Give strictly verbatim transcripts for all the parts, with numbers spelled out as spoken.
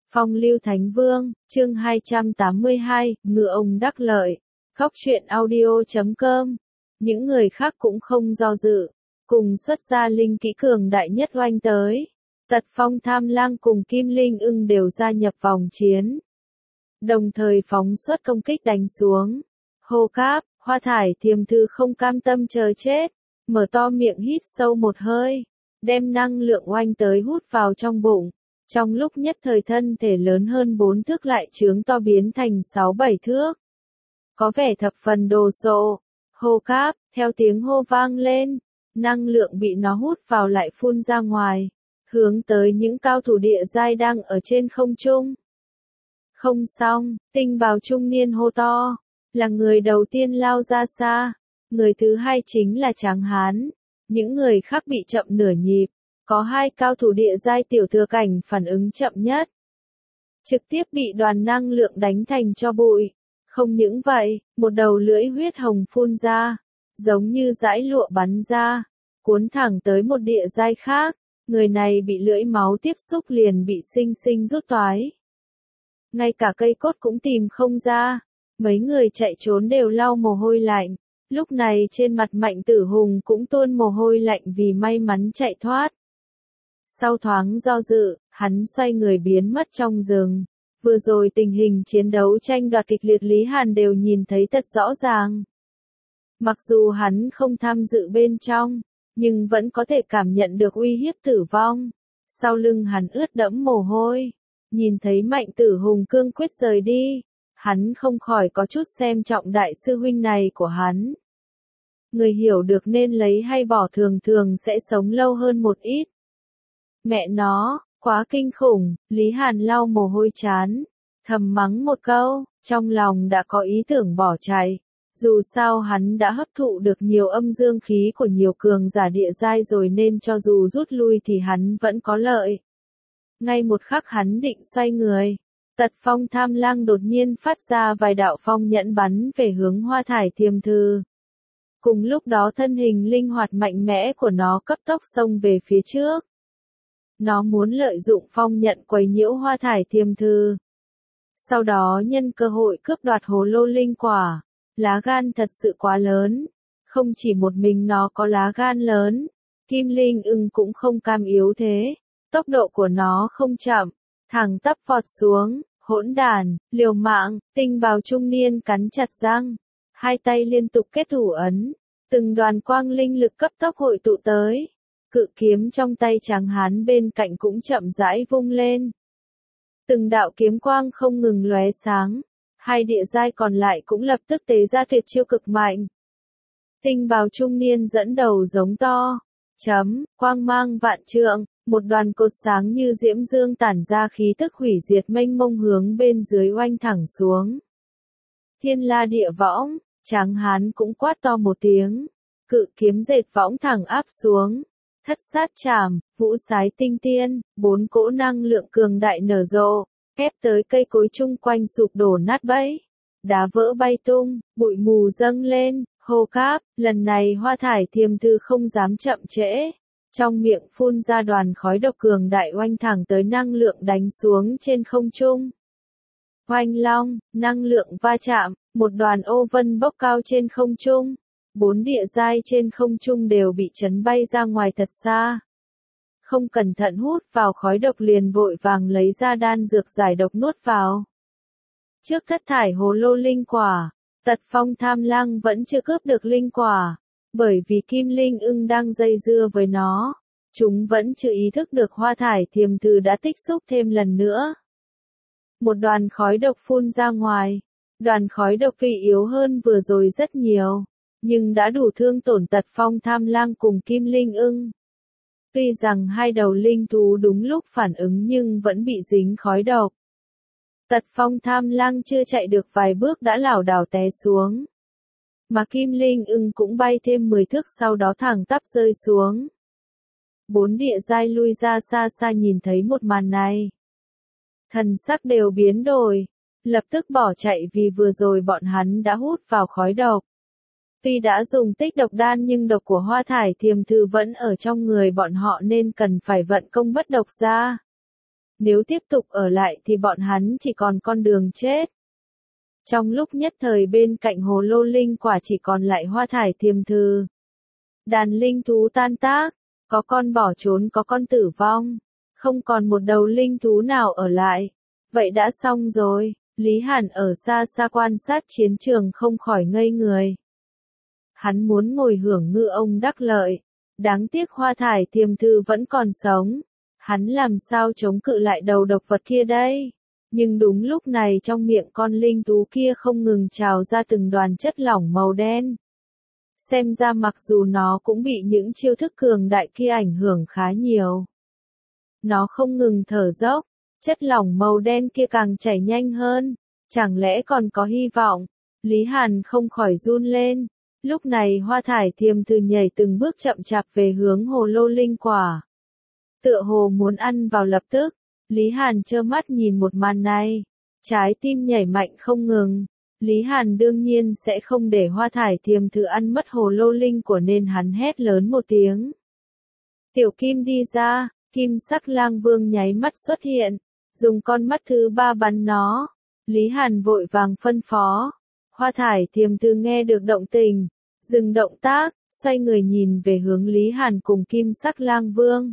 Phong lưu Thánh Vương, chương hai trăm tám mươi hai, ngựa ông đắc lợi. Góc truyện audio chấm com. Những người khác cũng không do dự, cùng xuất ra linh kỹ cường đại nhất oanh tới. Tật Phong Tham Lang cùng Kim Linh Ưng đều gia nhập vòng chiến, đồng thời phóng xuất công kích đánh xuống. Hô Cáp, Hoa Thải Thiềm Thư không cam tâm chờ chết, mở to miệng hít sâu một hơi, đem năng lượng oanh tới hút vào trong bụng. Trong lúc nhất thời thân thể lớn hơn bốn thước lại chướng to biến thành sáu bảy thước. Có vẻ thập phần đồ sộ. Hô Cáp, theo tiếng hô vang lên, năng lượng bị nó hút vào lại phun ra ngoài, hướng tới những cao thủ địa giai đang ở trên không trung. Không xong, Tinh Bào trung niên hô to, là người đầu tiên lao ra xa, người thứ hai chính là Tráng Hán, những người khác bị chậm nửa nhịp. Có hai cao thủ địa giai tiểu thừa cảnh phản ứng chậm nhất, trực tiếp bị đoàn năng lượng đánh thành tro bụi. Không những vậy, một đầu lưỡi huyết hồng phun ra, giống như dải lụa bắn ra, cuốn thẳng tới một địa giai khác. Người này bị lưỡi máu tiếp xúc liền bị sinh sinh rút toái. Ngay cả cây cốt cũng tìm không ra, mấy người chạy trốn đều lau mồ hôi lạnh. Lúc này trên mặt Mạnh Tử Hùng cũng tuôn mồ hôi lạnh vì may mắn chạy thoát. Sau thoáng do dự, hắn xoay người biến mất trong rừng. Vừa rồi tình hình chiến đấu tranh đoạt kịch liệt Lý Hàn đều nhìn thấy thật rõ ràng. Mặc dù hắn không tham dự bên trong, nhưng vẫn có thể cảm nhận được uy hiếp tử vong. Sau lưng hắn ướt đẫm mồ hôi, nhìn thấy Mạnh Tử Hùng cương quyết rời đi, hắn không khỏi có chút xem trọng đại sư huynh này của hắn. Người hiểu được nên lấy hay bỏ thường thường sẽ sống lâu hơn một ít. Mẹ nó, quá kinh khủng, Lý Hàn lau mồ hôi chán, thầm mắng một câu, trong lòng đã có ý tưởng bỏ chạy. Dù sao hắn đã hấp thụ được nhiều âm dương khí của nhiều cường giả địa giai rồi nên cho dù rút lui thì hắn vẫn có lợi. Ngay một khắc hắn định xoay người, Tật Phong Tham Lang đột nhiên phát ra vài đạo phong nhẫn bắn về hướng Hoa Thải Thiềm Thư. Cùng lúc đó thân hình linh hoạt mạnh mẽ của nó cấp tốc xông về phía trước. Nó muốn lợi dụng phong nhận quấy nhiễu Hoa Thải Thiềm Thư, sau đó nhân cơ hội cướp đoạt hồ lô linh quả. Lá gan thật sự quá lớn, không chỉ một mình nó có lá gan lớn, Kim Linh Ưng cũng không cam yếu thế, tốc độ của nó không chậm, thẳng tắp vọt xuống, hỗn đản, liều mạng. Tinh Bào trung niên cắn chặt răng, hai tay liên tục kết thủ ấn, từng đoàn quang linh lực cấp tốc hội tụ tới. Cự kiếm trong tay Tráng Hán bên cạnh cũng chậm rãi vung lên. Từng đạo kiếm quang không ngừng lóe sáng, hai địa giai còn lại cũng lập tức tế ra tuyệt chiêu cực mạnh. Tinh Bào trung niên dẫn đầu giống to, chấm, quang mang vạn trượng, một đoàn cột sáng như diễm dương tản ra khí tức hủy diệt mênh mông hướng bên dưới oanh thẳng xuống. Thiên La Địa Võng, Tráng Hán cũng quát to một tiếng, cự kiếm dệt võng thẳng áp xuống. Thất sát trảm, vũ sái tinh tiên, bốn cỗ năng lượng cường đại nở rộ, ép tới cây cối chung quanh sụp đổ nát bấy, đá vỡ bay tung, bụi mù dâng lên. Hô Cáp, lần này Hoa Thải Thiềm Thư không dám chậm trễ, trong miệng phun ra đoàn khói độc cường đại oanh thẳng tới năng lượng đánh xuống trên không trung. Oanh long, năng lượng va chạm, một đoàn ô vân bốc cao trên không trung. Bốn địa giai trên không trung đều bị chấn bay ra ngoài thật xa. Không cẩn thận hút vào khói độc liền vội vàng lấy ra đan dược giải độc nuốt vào. Trước thất thải hồ lô linh quả, Tật Phong Tham Lang vẫn chưa cướp được linh quả, bởi vì Kim Linh Ưng đang dây dưa với nó. Chúng vẫn chưa ý thức được Hoa Thải Thiềm Thư đã tích xúc thêm lần nữa. Một đoàn khói độc phun ra ngoài, đoàn khói độc tuy yếu hơn vừa rồi rất nhiều, nhưng đã đủ thương tổn Tật Phong Tham Lang cùng Kim Linh Ưng. Tuy rằng hai đầu linh thú đúng lúc phản ứng nhưng vẫn bị dính khói độc. Tật Phong Tham Lang chưa chạy được vài bước đã lảo đảo té xuống. Mà Kim Linh Ưng cũng bay thêm mười thước sau đó thẳng tắp rơi xuống. Bốn địa giai lui ra xa xa nhìn thấy một màn này, thần sắc đều biến đổi, lập tức bỏ chạy vì vừa rồi bọn hắn đã hút vào khói độc. Tuy đã dùng tích độc đan nhưng độc của Hoa Thải Thiềm Thư vẫn ở trong người bọn họ nên cần phải vận công bất độc ra. Nếu tiếp tục ở lại thì bọn hắn chỉ còn con đường chết. Trong lúc nhất thời bên cạnh hồ lô linh quả chỉ còn lại hoa thải thiềm thư. Đàn linh thú tan tác, có con bỏ trốn có con tử vong, không còn một đầu linh thú nào ở lại. Vậy đã xong rồi, Lý Hàn ở xa xa quan sát chiến trường không khỏi ngây người. Hắn muốn ngồi hưởng ngư ông đắc lợi, đáng tiếc hoa thải thiềm thư vẫn còn sống. Hắn làm sao chống cự lại đầu độc vật kia đây? Nhưng đúng lúc này trong miệng con linh thú kia không ngừng trào ra từng đoàn chất lỏng màu đen. Xem ra mặc dù nó cũng bị những chiêu thức cường đại kia ảnh hưởng khá nhiều. Nó không ngừng thở dốc, chất lỏng màu đen kia càng chảy nhanh hơn. Chẳng lẽ còn có hy vọng? Lý Hàn không khỏi run lên. Lúc này hoa thải thiềm thư nhảy từng bước chậm chạp về hướng hồ lô linh quả. Tựa hồ muốn ăn vào lập tức. Lý Hàn trơ mắt nhìn một màn này. Trái tim nhảy mạnh không ngừng. Lý Hàn đương nhiên sẽ không để hoa thải thiềm thư ăn mất hồ lô linh của nên hắn hét lớn một tiếng. Tiểu Kim đi ra, Kim sắc lang vương nháy mắt xuất hiện, dùng con mắt thứ ba bắn nó. Lý Hàn vội vàng phân phó. Hoa thải thiềm thư nghe được động tình, dừng động tác, xoay người nhìn về hướng Lý Hàn cùng Kim sắc lang vương.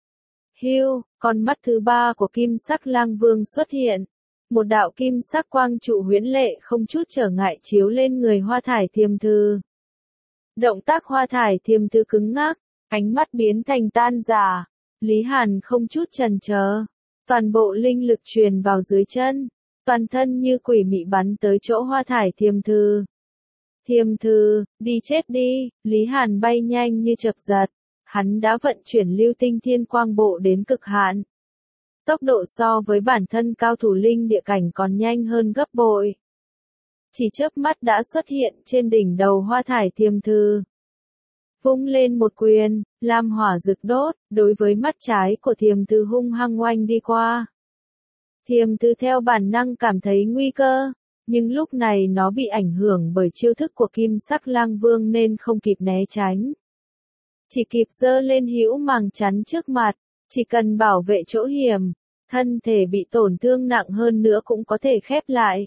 Hiu, con mắt thứ ba của Kim sắc lang vương xuất hiện. Một đạo kim sắc quang trụ huyễn lệ không chút trở ngại chiếu lên người hoa thải thiềm thư. Động tác hoa thải thiềm thư cứng ngắc, ánh mắt biến thành tan rã. Lý Hàn không chút chần chờ, toàn bộ linh lực truyền vào dưới chân, toàn thân như quỷ mị bắn tới chỗ hoa thải thiềm thư. Thiềm thư, đi chết đi, Lý Hàn bay nhanh như chớp giật, hắn đã vận chuyển lưu tinh thiên quang bộ đến cực hạn. Tốc độ so với bản thân cao thủ linh địa cảnh còn nhanh hơn gấp bội. Chỉ chớp mắt đã xuất hiện trên đỉnh đầu hoa thải thiềm thư. Vung lên một quyền, lam hỏa rực đốt, đối với mắt trái của thiềm thư hung hăng oanh đi qua. Thiềm thư theo bản năng cảm thấy nguy cơ, nhưng lúc này nó bị ảnh hưởng bởi chiêu thức của kim sắc lang vương nên không kịp né tránh. Chỉ kịp giơ lên hữu màng chắn trước mặt, chỉ cần bảo vệ chỗ hiểm, thân thể bị tổn thương nặng hơn nữa cũng có thể khép lại.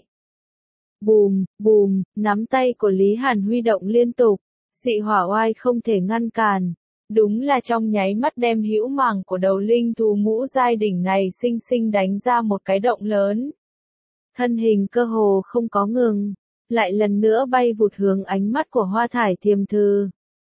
Bùm, bùm, nắm tay của Lý Hàn huy động liên tục, dị hỏa oai không thể ngăn cản. Đúng là trong nháy mắt đem hữu màng của đầu linh thú ngũ giai đỉnh này xinh xinh đánh ra một cái động lớn. Thân hình cơ hồ không có ngừng, lại lần nữa bay vụt hướng ánh mắt của hoa thải thiềm thư.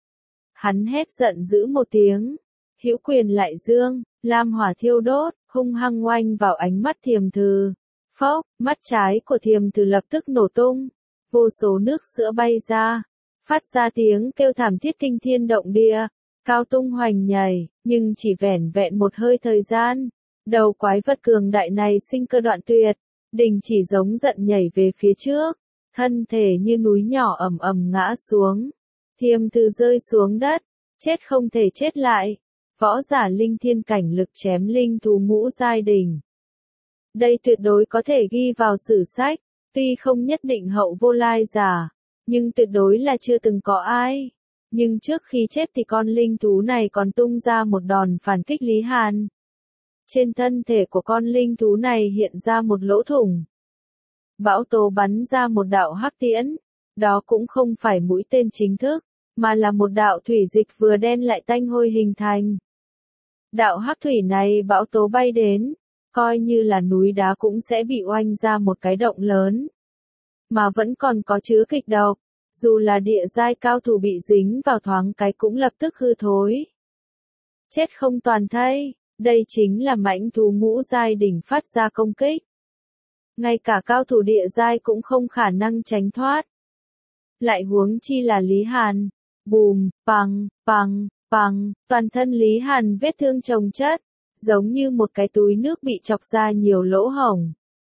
Hắn hét giận dữ một tiếng, hữu quyền lại dương, lam hỏa thiêu đốt, hung hăng oanh vào ánh mắt thiềm thư. Phốc, mắt trái của thiềm thư lập tức nổ tung, vô số nước sữa bay ra, phát ra tiếng kêu thảm thiết kinh thiên động địa, cao tung hoành nhảy, nhưng chỉ vẻn vẹn một hơi thời gian, đầu quái vật cường đại này sinh cơ đoạn tuyệt, đình chỉ giống giận nhảy về phía trước, thân thể như núi nhỏ ầm ầm ngã xuống. Thiềm thư rơi xuống đất, chết không thể chết lại. Võ giả linh thiên cảnh lực chém linh thú ngũ giai đỉnh. Đây tuyệt đối có thể ghi vào sử sách, tuy không nhất định hậu vô lai giả, nhưng tuyệt đối là chưa từng có ai. Nhưng trước khi chết thì con linh thú này còn tung ra một đòn phản kích Lý Hàn. Trên thân thể của con linh thú này hiện ra một lỗ thủng. Bão tố bắn ra một đạo hắc tiễn. Đó cũng không phải mũi tên chính thức, mà là một đạo thủy dịch vừa đen lại tanh hôi hình thành. Đạo hắc thủy này bão tố bay đến, coi như là núi đá cũng sẽ bị oanh ra một cái động lớn. Mà vẫn còn có chứa kịch độc, dù là địa giai cao thủ bị dính vào thoáng cái cũng lập tức hư thối. Chết không toàn thây, đây chính là mãnh thú ngũ giai đỉnh phát ra công kích. Ngay cả cao thủ địa giai cũng không khả năng tránh thoát. Lại huống chi là Lý Hàn. Bùm, bằng, bằng, bằng, toàn thân Lý Hàn vết thương chồng chất, giống như một cái túi nước bị chọc ra nhiều lỗ hổng.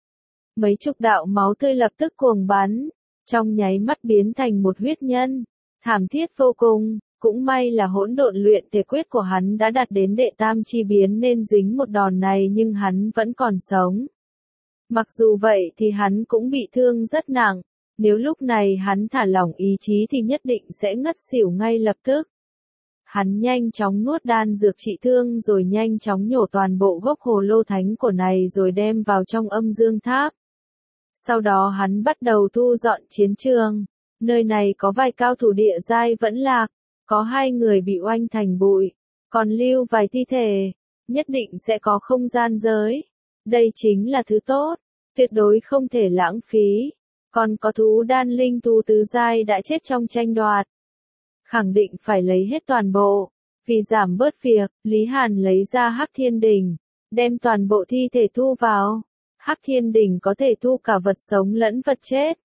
Mấy chục đạo máu tươi lập tức cuồng bắn, trong nháy mắt biến thành một huyết nhân, thảm thiết vô cùng, cũng may là hỗn độn luyện thể quyết của hắn đã đạt đến đệ tam chi biến nên dính một đòn này nhưng hắn vẫn còn sống. Mặc dù vậy thì hắn cũng bị thương rất nặng. Nếu lúc này hắn thả lỏng ý chí thì nhất định sẽ ngất xỉu ngay lập tức. Hắn nhanh chóng nuốt đan dược trị thương rồi nhanh chóng nhổ toàn bộ gốc hồ lô thánh của này rồi đem vào trong âm dương tháp. Sau đó hắn bắt đầu thu dọn chiến trường. Nơi này có vài cao thủ địa giai vẫn lạc, có hai người bị oanh thành bụi, còn lưu vài thi thể, nhất định sẽ có không gian giới. Đây chính là thứ tốt, tuyệt đối không thể lãng phí. Còn có thú đan linh thú tứ giai đã chết trong tranh đoạt. Khẳng định phải lấy hết toàn bộ. Vì giảm bớt việc, Lý Hàn lấy ra Hắc Thiên Đỉnh, đem toàn bộ thi thể thu vào. Hắc Thiên Đỉnh có thể thu cả vật sống lẫn vật chết.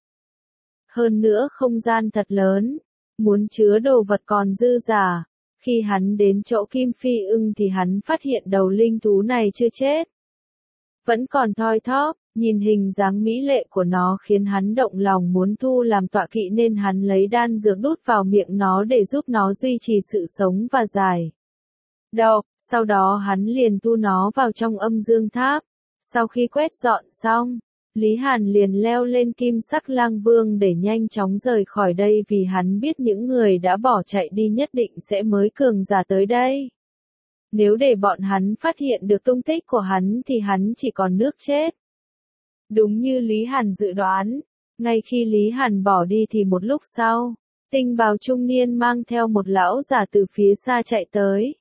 Hơn nữa không gian thật lớn, muốn chứa đồ vật còn dư giả. Khi hắn đến chỗ Kim Phi Ưng thì hắn phát hiện đầu linh thú này chưa chết. Vẫn còn thoi thóp, nhìn hình dáng mỹ lệ của nó khiến hắn động lòng muốn thu làm tọa kỵ nên hắn lấy đan dược đút vào miệng nó để giúp nó duy trì sự sống và giải độc. Sau đó hắn liền thu nó vào trong âm dương tháp. Sau khi quét dọn xong, Lý Hàn liền leo lên Kim Sắc Lang Vương để nhanh chóng rời khỏi đây vì hắn biết những người đã bỏ chạy đi nhất định sẽ mới cường giả tới đây. Nếu để bọn hắn phát hiện được tung tích của hắn thì hắn chỉ còn nước chết. Đúng như Lý Hàn dự đoán, ngay khi Lý Hàn bỏ đi thì một lúc sau, Tinh bào trung niên mang theo một lão giả từ phía xa chạy tới.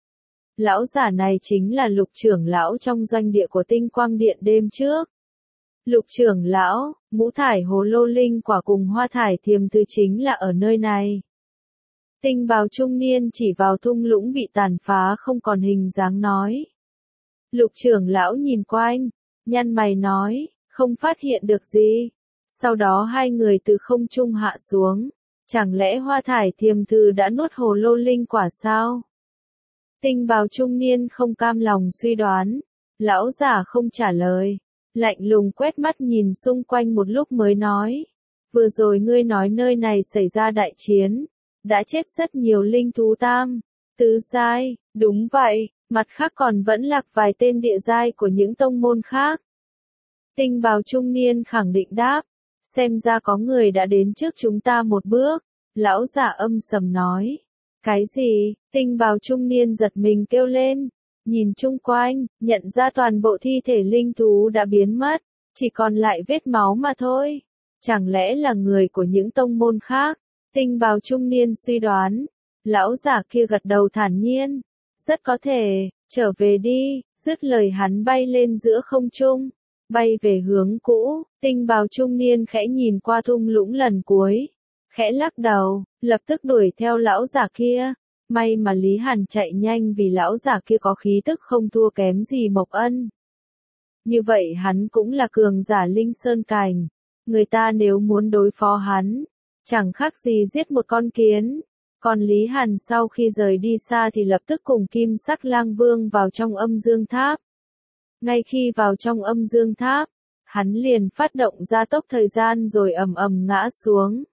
Lão giả này chính là Lục trưởng lão trong doanh địa của Tinh Quang Điện đêm trước. Lục trưởng lão, ngũ thải hồ lô linh quả cùng hoa thải thiềm thư chính là ở nơi này. Tinh bào trung niên chỉ vào thung lũng bị tàn phá không còn hình dáng nói. Lục trưởng lão nhìn quanh, nhăn mày nói, không phát hiện được gì. Sau đó hai người từ không trung hạ xuống. Chẳng lẽ hoa thải thiềm thư đã nuốt hồ lô linh quả sao? Tinh bào trung niên không cam lòng suy đoán. Lão giả không trả lời. Lạnh lùng quét mắt nhìn xung quanh một lúc mới nói. Vừa rồi ngươi nói nơi này xảy ra đại chiến. Đã chết rất nhiều linh thú tam. Tứ giai, đúng vậy, mặt khác còn vẫn lạc vài tên địa giai của những tông môn khác. Tinh bào trung niên khẳng định đáp. Xem ra có người đã đến trước chúng ta một bước. Lão giả âm sầm nói. Cái gì? Tinh bào trung niên giật mình kêu lên. Nhìn chung quanh, nhận ra toàn bộ thi thể linh thú đã biến mất. Chỉ còn lại vết máu mà thôi. Chẳng lẽ là người của những tông môn khác? Tinh bào trung niên suy đoán. Lão giả kia gật đầu thản nhiên. Rất có thể, trở về đi. Dứt lời hắn bay lên giữa không trung. Bay về hướng cũ. Tinh bào trung niên khẽ nhìn qua thung lũng lần cuối. Khẽ lắc đầu, lập tức đuổi theo lão giả kia. May mà Lý Hàn chạy nhanh vì lão giả kia có khí tức không thua kém gì Mộc Ân. Như vậy hắn cũng là cường giả Linh Sơn Cảnh. Người ta nếu muốn đối phó hắn, chẳng khác gì giết một con kiến. Còn Lý Hàn sau khi rời đi xa thì lập tức cùng Kim Sắc Lang Vương vào trong âm dương tháp. Ngay khi vào trong âm dương tháp, hắn liền phát động gia tốc thời gian rồi ầm ầm ngã xuống.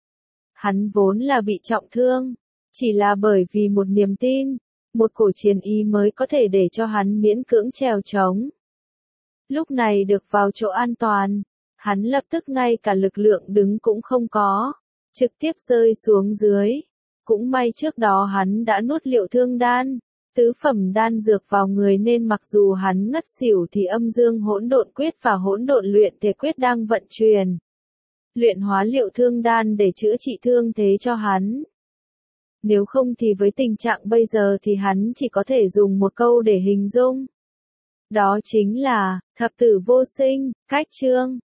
Hắn vốn là bị trọng thương, chỉ là bởi vì một niềm tin, một cổ chiến ý mới có thể để cho hắn miễn cưỡng trèo trống. Lúc này được vào chỗ an toàn, hắn lập tức ngay cả lực lượng đứng cũng không có, trực tiếp rơi xuống dưới. Cũng may trước đó hắn đã nuốt liệu thương đan, tứ phẩm đan dược vào người nên mặc dù hắn ngất xỉu thì âm dương hỗn độn quyết và hỗn độn luyện thể quyết đang vận chuyển. Luyện hóa liệu thương đan để chữa trị thương thế cho hắn. Nếu không thì với tình trạng bây giờ thì hắn chỉ có thể dùng một câu để hình dung. Đó chính là, thập tử vô sinh, cách chương.